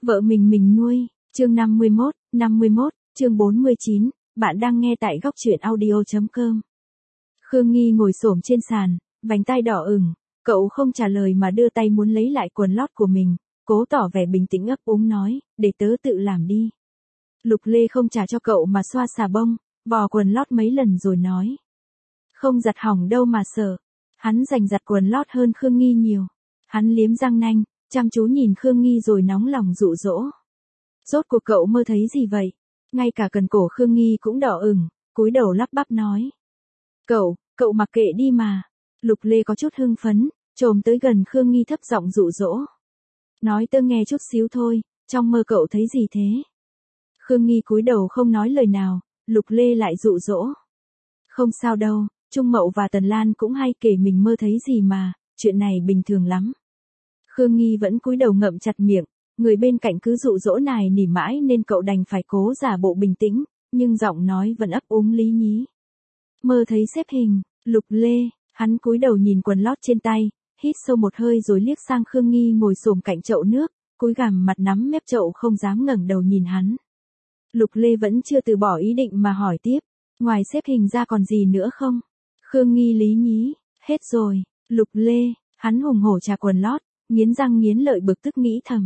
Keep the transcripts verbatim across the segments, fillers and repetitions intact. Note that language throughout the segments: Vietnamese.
Vợ mình mình nuôi, chương năm mươi mốt, năm mươi mốt, chương bốn mươi chín, bạn đang nghe tại góc truyện audio.com. Khương Nghi ngồi xổm trên sàn, vành tai đỏ ửng, cậu không trả lời mà đưa tay muốn lấy lại quần lót của mình, cố tỏ vẻ bình tĩnh ấp úng nói, để tớ tự làm đi. Lục Lê không trả cho cậu mà xoa xà bông, vò quần lót mấy lần rồi nói. Không giặt hỏng đâu mà sợ. Hắn giành giặt quần lót hơn Khương Nghi nhiều. Hắn liếm răng nanh, chăm chú nhìn Khương Nghi rồi nóng lòng dụ dỗ. Rốt cuộc cậu mơ thấy gì vậy? Ngay cả cần cổ Khương Nghi cũng đỏ ửng, cúi đầu lắp bắp nói. Cậu, cậu mặc kệ đi mà. Lục Lê có chút hưng phấn, trồm tới gần Khương Nghi thấp giọng dụ dỗ. Nói tớ nghe chút xíu thôi, trong mơ cậu thấy gì thế? Khương Nghi cúi đầu không nói lời nào, Lục Lê lại dụ dỗ. Không sao đâu, Trung Mậu và Tần Lan cũng hay kể mình mơ thấy gì mà, chuyện này bình thường lắm. Khương Nghi vẫn cúi đầu ngậm chặt miệng, người bên cạnh cứ dụ dỗ nài nỉ mãi nên cậu đành phải cố giả bộ bình tĩnh, nhưng giọng nói vẫn ấp úng lý nhí. Mơ thấy xếp hình, Lục Lê, hắn cúi đầu nhìn quần lót trên tay, hít sâu một hơi rồi liếc sang Khương Nghi ngồi xổm cạnh chậu nước, cúi gằm mặt nắm mép chậu không dám ngẩng đầu nhìn hắn. Lục Lê vẫn chưa từ bỏ ý định mà hỏi tiếp, ngoài xếp hình ra còn gì nữa không? Khương Nghi lý nhí, hết rồi. Lục Lê, hắn hùng hổ trà quần lót, nghiến răng nghiến lợi bực tức nghĩ thầm.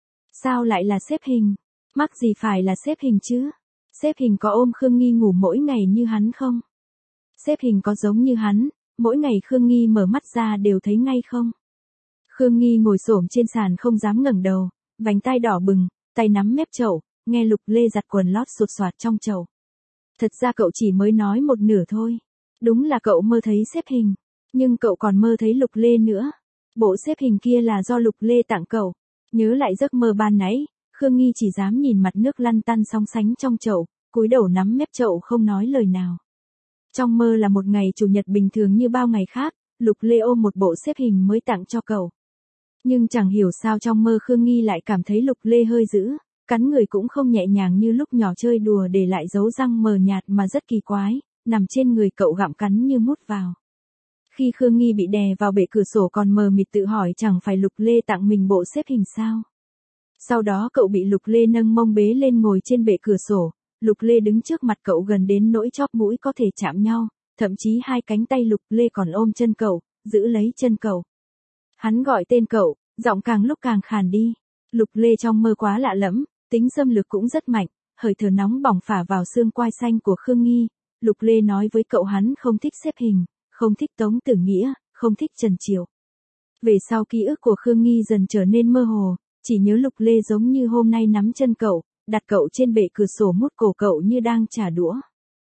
Sao lại là xếp hình? Mắc gì phải là xếp hình chứ? Xếp hình có ôm Khương Nghi ngủ mỗi ngày như hắn không? Xếp hình có giống như hắn, mỗi ngày Khương Nghi mở mắt ra đều thấy ngay không? Khương Nghi ngồi xổm trên sàn không dám ngẩng đầu, vành tai đỏ bừng, tay nắm mép chậu, nghe Lục Lê giặt quần lót sột soạt trong chậu. Thật ra cậu chỉ mới nói một nửa thôi. Đúng là cậu mơ thấy xếp hình, nhưng cậu còn mơ thấy Lục Lê nữa. Bộ xếp hình kia là do Lục Lê tặng cậu. Nhớ lại giấc mơ ban nãy, Khương Nghi chỉ dám nhìn mặt nước lăn tăn sóng sánh trong chậu, cúi đầu nắm mép chậu không nói lời nào. Trong mơ là một ngày chủ nhật bình thường như bao ngày khác, Lục Lê ôm một bộ xếp hình mới tặng cho cậu. Nhưng chẳng hiểu sao trong mơ Khương Nghi lại cảm thấy Lục Lê hơi dữ, cắn người cũng không nhẹ nhàng như lúc nhỏ chơi đùa để lại dấu răng mờ nhạt mà rất kỳ quái, nằm trên người cậu gặm cắn như mút vào. Khi Khương Nghi bị đè vào bệ cửa sổ còn mờ mịt tự hỏi chẳng phải Lục Lê tặng mình bộ xếp hình sao. Sau đó cậu bị Lục Lê nâng mông bế lên ngồi trên bệ cửa sổ, Lục Lê đứng trước mặt cậu gần đến nỗi chóp mũi có thể chạm nhau, thậm chí hai cánh tay Lục Lê còn ôm chân cậu, giữ lấy chân cậu. Hắn gọi tên cậu, giọng càng lúc càng khàn đi. Lục Lê trong mơ quá lạ lẫm, tính xâm lược cũng rất mạnh, hơi thở nóng bỏng phả vào xương quai xanh của Khương Nghi. Lục Lê nói với cậu hắn không thích xếp hình, không thích Tống Tử Nghĩa, không thích Trần Triều. Về sau ký ức của Khương Nghi dần trở nên mơ hồ, chỉ nhớ Lục Lê giống như hôm nay nắm chân cậu, đặt cậu trên bệ cửa sổ mút cổ cậu như đang trả đũa.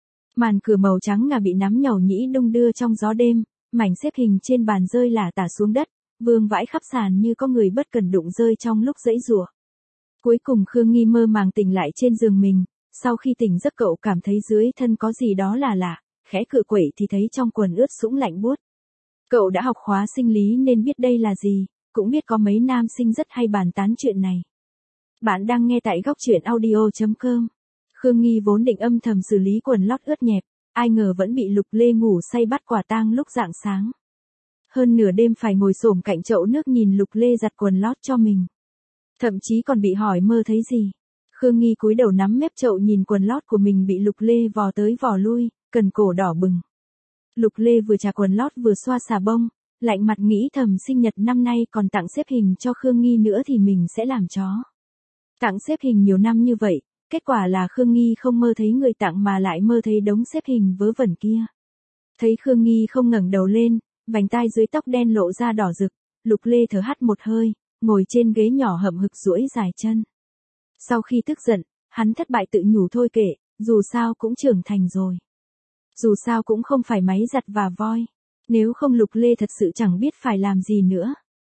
Màn cửa màu trắng ngà bị nắm nhàu nhĩ đung đưa trong gió đêm, mảnh xếp hình trên bàn rơi lả tả xuống đất, vương vãi khắp sàn như có người bất cần đụng rơi trong lúc giãy giụa. Cuối cùng Khương Nghi mơ màng tỉnh lại trên giường mình, sau khi tỉnh giấc cậu cảm thấy dưới thân có gì đó là lạ, khẽ cựa quẩy thì thấy trong quần ướt sũng lạnh buốt. Cậu đã học khóa sinh lý nên biết đây là gì, cũng biết có mấy nam sinh rất hay bàn tán chuyện này. Bạn đang nghe tại góc truyện audio.com. Khương Nghi vốn định âm thầm xử lý quần lót ướt nhẹp, ai ngờ vẫn bị Lục Lê ngủ say bắt quả tang lúc rạng sáng. Hơn nửa đêm phải ngồi xổm cạnh chậu nước nhìn Lục Lê giặt quần lót cho mình. Thậm chí còn bị hỏi mơ thấy gì. Khương Nghi cúi đầu nắm mép chậu nhìn quần lót của mình bị Lục Lê vò tới vò lui, cần cổ đỏ bừng. Lục Lê vừa chà quần lót vừa xoa xà bông, lạnh mặt nghĩ thầm sinh nhật năm nay còn tặng xếp hình cho Khương Nghi nữa thì mình sẽ làm chó. Tặng xếp hình nhiều năm như vậy, kết quả là Khương Nghi không mơ thấy người tặng mà lại mơ thấy đống xếp hình vớ vẩn kia. Thấy Khương Nghi không ngẩng đầu lên, vành tai dưới tóc đen lộ ra đỏ rực, Lục Lê thở hắt một hơi, ngồi trên ghế nhỏ hậm hực duỗi dài chân. Sau khi tức giận, hắn thất bại tự nhủ thôi kệ, dù sao cũng trưởng thành rồi. Dù sao cũng không phải máy giặt và voi. Nếu không Lục Lê thật sự chẳng biết phải làm gì nữa.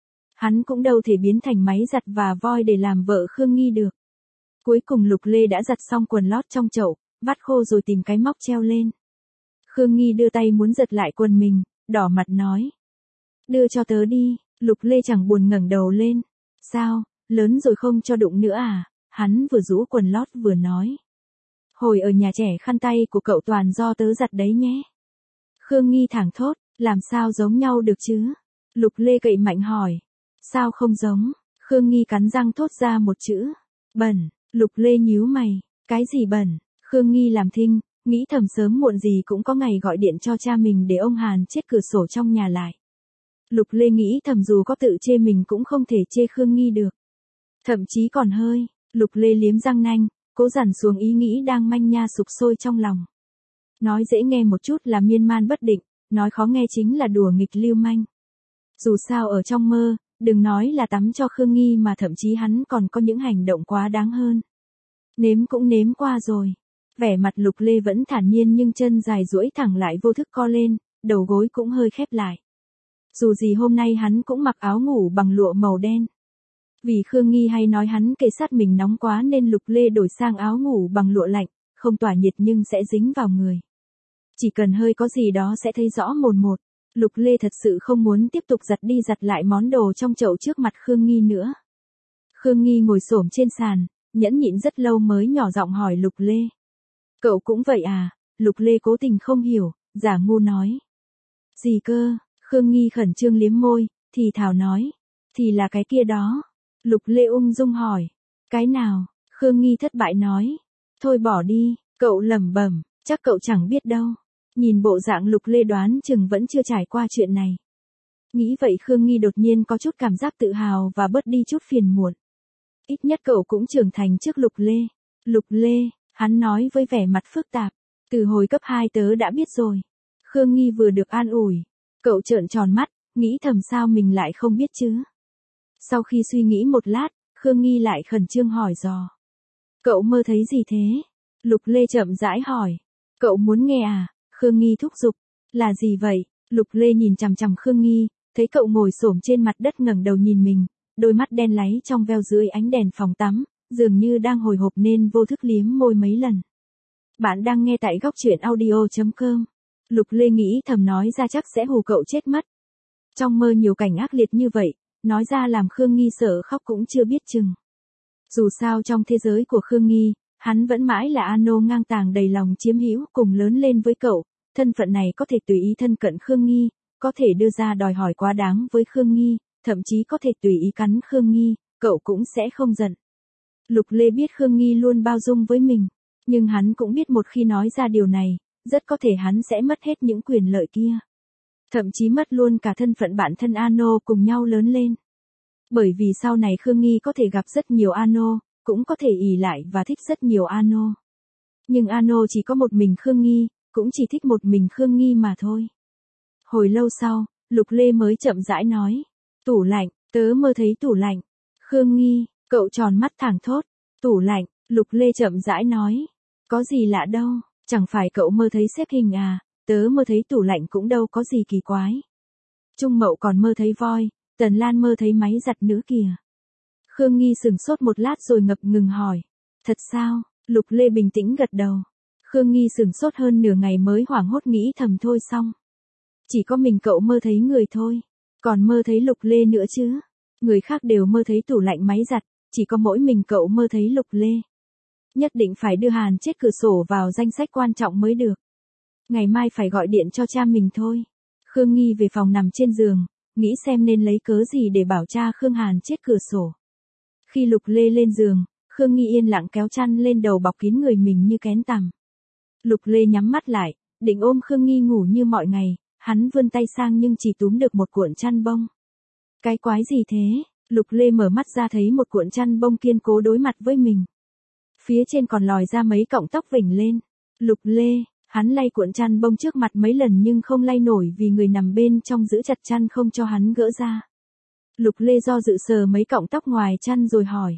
Hắn cũng đâu thể biến thành máy giặt và voi để làm vợ Khương Nghi được. Cuối cùng Lục Lê đã giặt xong quần lót trong chậu, vắt khô rồi tìm cái móc treo lên. Khương Nghi đưa tay muốn giật lại quần mình, đỏ mặt nói. Đưa cho tớ đi. Lục Lê chẳng buồn ngẩng đầu lên. Sao, lớn rồi không cho đụng nữa à? Hắn vừa rũ quần lót vừa nói. Hồi ở nhà trẻ khăn tay của cậu toàn do tớ giặt đấy nhé. Khương Nghi thẳng thốt, làm sao giống nhau được chứ? Lục Lê cậy mạnh hỏi. Sao không giống? Khương Nghi cắn răng thốt ra một chữ. Bẩn. Lục Lê nhíu mày. Cái gì bẩn? Khương Nghi làm thinh, nghĩ thầm sớm muộn gì cũng có ngày gọi điện cho cha mình để ông Hàn chết cửa sổ trong nhà lại. Lục Lê nghĩ thầm dù có tự chê mình cũng không thể chê Khương Nghi được. Thậm chí còn hơi, Lục Lê liếm răng nanh, cố dằn xuống ý nghĩ đang manh nha sục sôi trong lòng. Nói dễ nghe một chút là miên man bất định, nói khó nghe chính là đùa nghịch lưu manh. Dù sao ở trong mơ, đừng nói là tắm cho Khương Nghi mà thậm chí hắn còn có những hành động quá đáng hơn. Nếm cũng nếm qua rồi. Vẻ mặt Lục Lê vẫn thản nhiên nhưng chân dài duỗi thẳng lại vô thức co lên, đầu gối cũng hơi khép lại. Dù gì hôm nay hắn cũng mặc áo ngủ bằng lụa màu đen. Vì Khương Nghi hay nói hắn kề sát mình nóng quá nên Lục Lê đổi sang áo ngủ bằng lụa lạnh, không tỏa nhiệt nhưng sẽ dính vào người. Chỉ cần hơi có gì đó sẽ thấy rõ mồn một. Lục Lê thật sự không muốn tiếp tục giặt đi giặt lại món đồ trong chậu trước mặt Khương Nghi nữa. Khương Nghi ngồi xổm trên sàn, nhẫn nhịn rất lâu mới nhỏ giọng hỏi Lục Lê. Cậu cũng vậy à? Lục Lê cố tình không hiểu, giả ngu nói. Gì cơ? Khương Nghi khẩn trương liếm môi, thì thào nói. Thì là cái kia đó. Lục Lê ung dung hỏi. Cái nào? Khương Nghi thất bại nói. Thôi bỏ đi, cậu lẩm bẩm, chắc cậu chẳng biết đâu. Nhìn bộ dạng Lục Lê đoán chừng vẫn chưa trải qua chuyện này. Nghĩ vậy Khương Nghi đột nhiên có chút cảm giác tự hào và bớt đi chút phiền muộn. Ít nhất cậu cũng trưởng thành trước Lục Lê. Lục Lê, hắn nói với vẻ mặt phức tạp. Từ hồi cấp hai tớ đã biết rồi. Khương Nghi vừa được an ủi. Cậu trợn tròn mắt, nghĩ thầm sao mình lại không biết chứ. Sau khi suy nghĩ một lát, Khương Nghi lại khẩn trương hỏi dò. Cậu mơ thấy gì thế? Lục Lê chậm rãi hỏi. Cậu muốn nghe à? Khương Nghi thúc giục. Là gì vậy? Lục Lê nhìn chằm chằm Khương Nghi, thấy cậu ngồi xổm trên mặt đất ngẩng đầu nhìn mình, đôi mắt đen láy trong veo dưới ánh đèn phòng tắm, dường như đang hồi hộp nên vô thức liếm môi mấy lần. Bạn đang nghe tại góc truyện audio chấm com. Lục Lê nghĩ thầm nói ra chắc sẽ hù cậu chết mất. Trong mơ nhiều cảnh ác liệt như vậy, nói ra làm Khương Nghi sợ khóc cũng chưa biết chừng. Dù sao trong thế giới của Khương Nghi, hắn vẫn mãi là Ano ngang tàng đầy lòng chiếm hữu cùng lớn lên với cậu, thân phận này có thể tùy ý thân cận Khương Nghi, có thể đưa ra đòi hỏi quá đáng với Khương Nghi, thậm chí có thể tùy ý cắn Khương Nghi, cậu cũng sẽ không giận. Lục Lê biết Khương Nghi luôn bao dung với mình, nhưng hắn cũng biết một khi nói ra điều này, rất có thể hắn sẽ mất hết những quyền lợi kia. Thậm chí mất luôn cả thân phận bạn thân Ano cùng nhau lớn lên. Bởi vì sau này Khương Nghi có thể gặp rất nhiều Ano, cũng có thể ỷ lại và thích rất nhiều Ano. Nhưng Ano chỉ có một mình Khương Nghi, cũng chỉ thích một mình Khương Nghi mà thôi. Hồi lâu sau, Lục Lê mới chậm rãi nói. Tủ lạnh, tớ mơ thấy tủ lạnh. Khương Nghi, cậu tròn mắt thẳng thốt. Tủ lạnh, Lục Lê chậm rãi nói. Có gì lạ đâu, chẳng phải cậu mơ thấy xếp hình à, tớ mơ thấy tủ lạnh cũng đâu có gì kỳ quái. Trung Mậu còn mơ thấy voi, Tần Lan mơ thấy máy giặt nữ kìa. Khương Nghi sửng sốt một lát rồi ngập ngừng hỏi. Thật sao? Lục Lê bình tĩnh gật đầu. Khương Nghi sửng sốt hơn nửa ngày mới hoảng hốt nghĩ thầm thôi xong. Chỉ có mình cậu mơ thấy người thôi. Còn mơ thấy Lục Lê nữa chứ. Người khác đều mơ thấy tủ lạnh máy giặt, chỉ có mỗi mình cậu mơ thấy Lục Lê. Nhất định phải đưa Hàn chết cửa sổ vào danh sách quan trọng mới được. Ngày mai phải gọi điện cho cha mình thôi. Khương Nghi về phòng nằm trên giường, nghĩ xem nên lấy cớ gì để bảo cha Khương Hàn chết cửa sổ. Khi Lục Lê lên giường, Khương Nghi yên lặng kéo chăn lên đầu bọc kín người mình như kén tằm. Lục Lê nhắm mắt lại, định ôm Khương Nghi ngủ như mọi ngày, hắn vươn tay sang nhưng chỉ túm được một cuộn chăn bông. Cái quái gì thế? Lục Lê mở mắt ra thấy một cuộn chăn bông kiên cố đối mặt với mình. Phía trên còn lòi ra mấy cọng tóc vểnh lên. Lục Lê, hắn lay cuộn chăn bông trước mặt mấy lần nhưng không lay nổi vì người nằm bên trong giữ chặt chăn không cho hắn gỡ ra. Lục Lê do dự sờ mấy cọng tóc ngoài chăn rồi hỏi.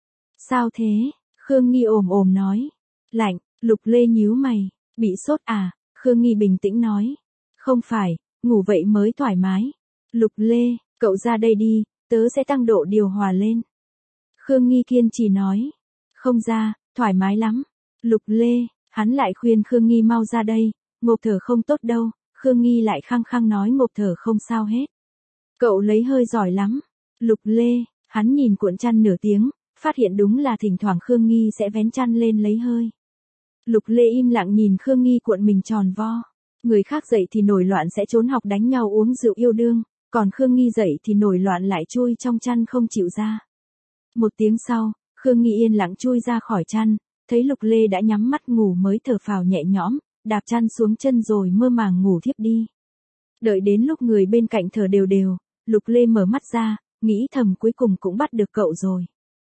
Sao thế? Khương Nghi ồm ồm nói. Lạnh. Lục Lê nhíu mày. Bị sốt à? Khương Nghi bình tĩnh nói. Không phải, ngủ vậy mới thoải mái. Lục Lê, cậu ra đây đi, tớ sẽ tăng độ điều hòa lên. Khương Nghi kiên trì nói. Không ra, thoải mái lắm. Lục Lê, hắn lại khuyên Khương Nghi mau ra đây, ngộp thở không tốt đâu. Khương Nghi lại khăng khăng nói ngộp thở không sao hết. Cậu lấy hơi giỏi lắm. Lục Lê, hắn nhìn cuộn chăn nửa tiếng, phát hiện đúng là thỉnh thoảng Khương Nghi sẽ vén chăn lên lấy hơi. Lục Lê im lặng nhìn Khương Nghi cuộn mình tròn vo. Người khác dậy thì nổi loạn sẽ trốn học đánh nhau uống rượu yêu đương, còn Khương Nghi dậy thì nổi loạn lại chui trong chăn không chịu ra. Một tiếng sau, Khương Nghi yên lặng chui ra khỏi chăn, thấy Lục Lê đã nhắm mắt ngủ mới thở phào nhẹ nhõm, đạp chăn xuống chân rồi mơ màng ngủ thiếp đi. Đợi đến lúc người bên cạnh thở đều đều, Lục Lê mở mắt ra, nghĩ thầm cuối cùng cũng bắt được cậu rồi.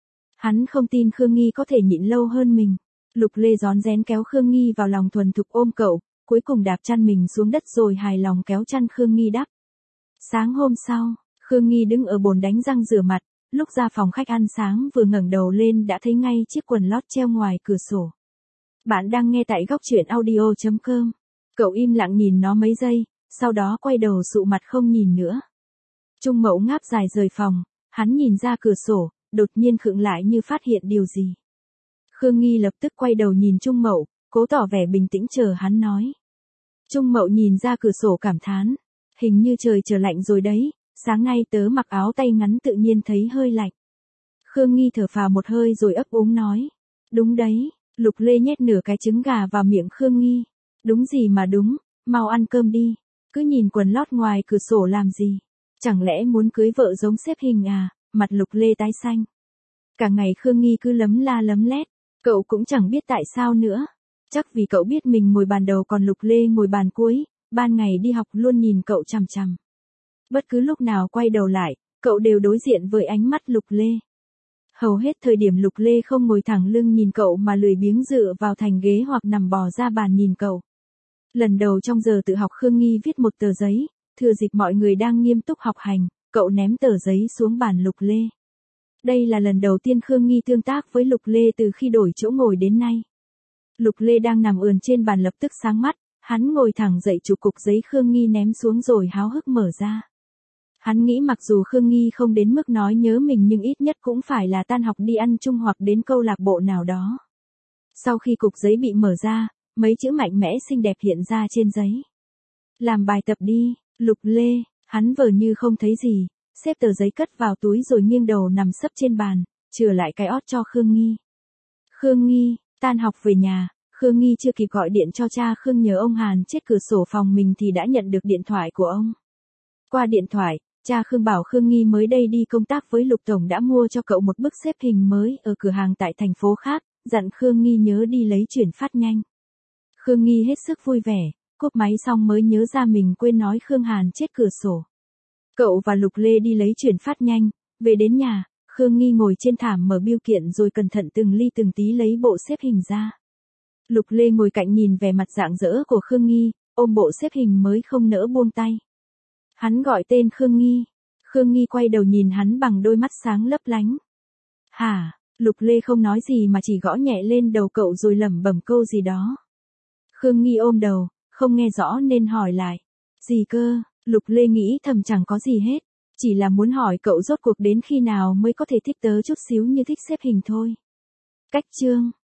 Hắn không tin Khương Nghi có thể nhịn lâu hơn mình. Lục Lê rón rén kéo Khương Nghi vào lòng thuần thục ôm cậu, cuối cùng đạp chăn mình xuống đất rồi hài lòng kéo chăn Khương Nghi đắp. Sáng hôm sau, Khương Nghi đứng ở bồn đánh răng rửa mặt, lúc ra phòng khách ăn sáng vừa ngẩng đầu lên đã thấy ngay chiếc quần lót treo ngoài cửa sổ. Bạn đang nghe tại góc truyện audio chấm com. Cậu im lặng nhìn nó mấy giây, sau đó quay đầu sụ mặt không nhìn nữa. Trung Mậu ngáp dài rời phòng, hắn nhìn ra cửa sổ, đột nhiên khựng lại như phát hiện điều gì. Khương Nghi lập tức quay đầu nhìn Trung Mậu, cố tỏ vẻ bình tĩnh chờ hắn nói. Trung Mậu nhìn ra cửa sổ cảm thán, hình như trời trở lạnh rồi đấy, sáng nay tớ mặc áo tay ngắn tự nhiên thấy hơi lạnh. Khương Nghi thở phào một hơi rồi ấp úng nói, đúng đấy. Lục Lê nhét nửa cái trứng gà vào miệng Khương Nghi, đúng gì mà đúng, mau ăn cơm đi, cứ nhìn quần lót ngoài cửa sổ làm gì, chẳng lẽ muốn cưới vợ giống xếp hình à, mặt Lục Lê tái xanh. Cả ngày Khương Nghi cứ lấm la lấm lét, cậu cũng chẳng biết tại sao nữa, chắc vì cậu biết mình ngồi bàn đầu còn Lục Lê ngồi bàn cuối, ban ngày đi học luôn nhìn cậu chằm chằm. Bất cứ lúc nào quay đầu lại, cậu đều đối diện với ánh mắt Lục Lê. Hầu hết thời điểm Lục Lê không ngồi thẳng lưng nhìn cậu mà lười biếng dựa vào thành ghế hoặc nằm bò ra bàn nhìn cậu. Lần đầu trong giờ tự học Khương Nghi viết một tờ giấy, thừa dịp mọi người đang nghiêm túc học hành, cậu ném tờ giấy xuống bàn Lục Lê. Đây là lần đầu tiên Khương Nghi tương tác với Lục Lê từ khi đổi chỗ ngồi đến nay. Lục Lê đang nằm ườn trên bàn lập tức sáng mắt, hắn ngồi thẳng dậy chụp cục giấy Khương Nghi ném xuống rồi háo hức mở ra. Hắn nghĩ mặc dù Khương Nghi không đến mức nói nhớ mình nhưng ít nhất cũng phải là tan học đi ăn chung hoặc đến câu lạc bộ nào đó. Sau khi cục giấy bị mở ra, mấy chữ mạnh mẽ xinh đẹp hiện ra trên giấy. Làm bài tập đi, Lục Lê, hắn vờ như không thấy gì, xếp tờ giấy cất vào túi rồi nghiêng đầu nằm sấp trên bàn, chừa lại cái ót cho Khương Nghi. Khương Nghi, tan học về nhà, Khương Nghi chưa kịp gọi điện cho cha Khương nhờ ông Hàn chết cửa sổ phòng mình thì đã nhận được điện thoại của ông. Qua điện thoại, cha Khương bảo Khương Nghi mới đây đi công tác với Lục Tổng đã mua cho cậu một bức xếp hình mới ở cửa hàng tại thành phố khác, dặn Khương Nghi nhớ đi lấy chuyển phát nhanh. Khương Nghi hết sức vui vẻ, cúp máy xong mới nhớ ra mình quên nói Khương Hàn chết cửa sổ. Cậu và Lục Lê đi lấy chuyển phát nhanh, về đến nhà, Khương Nghi ngồi trên thảm mở bưu kiện rồi cẩn thận từng ly từng tí lấy bộ xếp hình ra. Lục Lê ngồi cạnh nhìn vẻ mặt rạng rỡ của Khương Nghi, ôm bộ xếp hình mới không nỡ buông tay. Hắn gọi tên Khương Nghi. Khương Nghi quay đầu nhìn hắn bằng đôi mắt sáng lấp lánh. Hả? Lục Lê không nói gì mà chỉ gõ nhẹ lên đầu cậu rồi lẩm bẩm câu gì đó. Khương Nghi ôm đầu, không nghe rõ nên hỏi lại. Gì cơ? Lục Lê nghĩ thầm chẳng có gì hết. Chỉ là muốn hỏi cậu rốt cuộc đến khi nào mới có thể thích tớ chút xíu như thích xếp hình thôi. Cách chương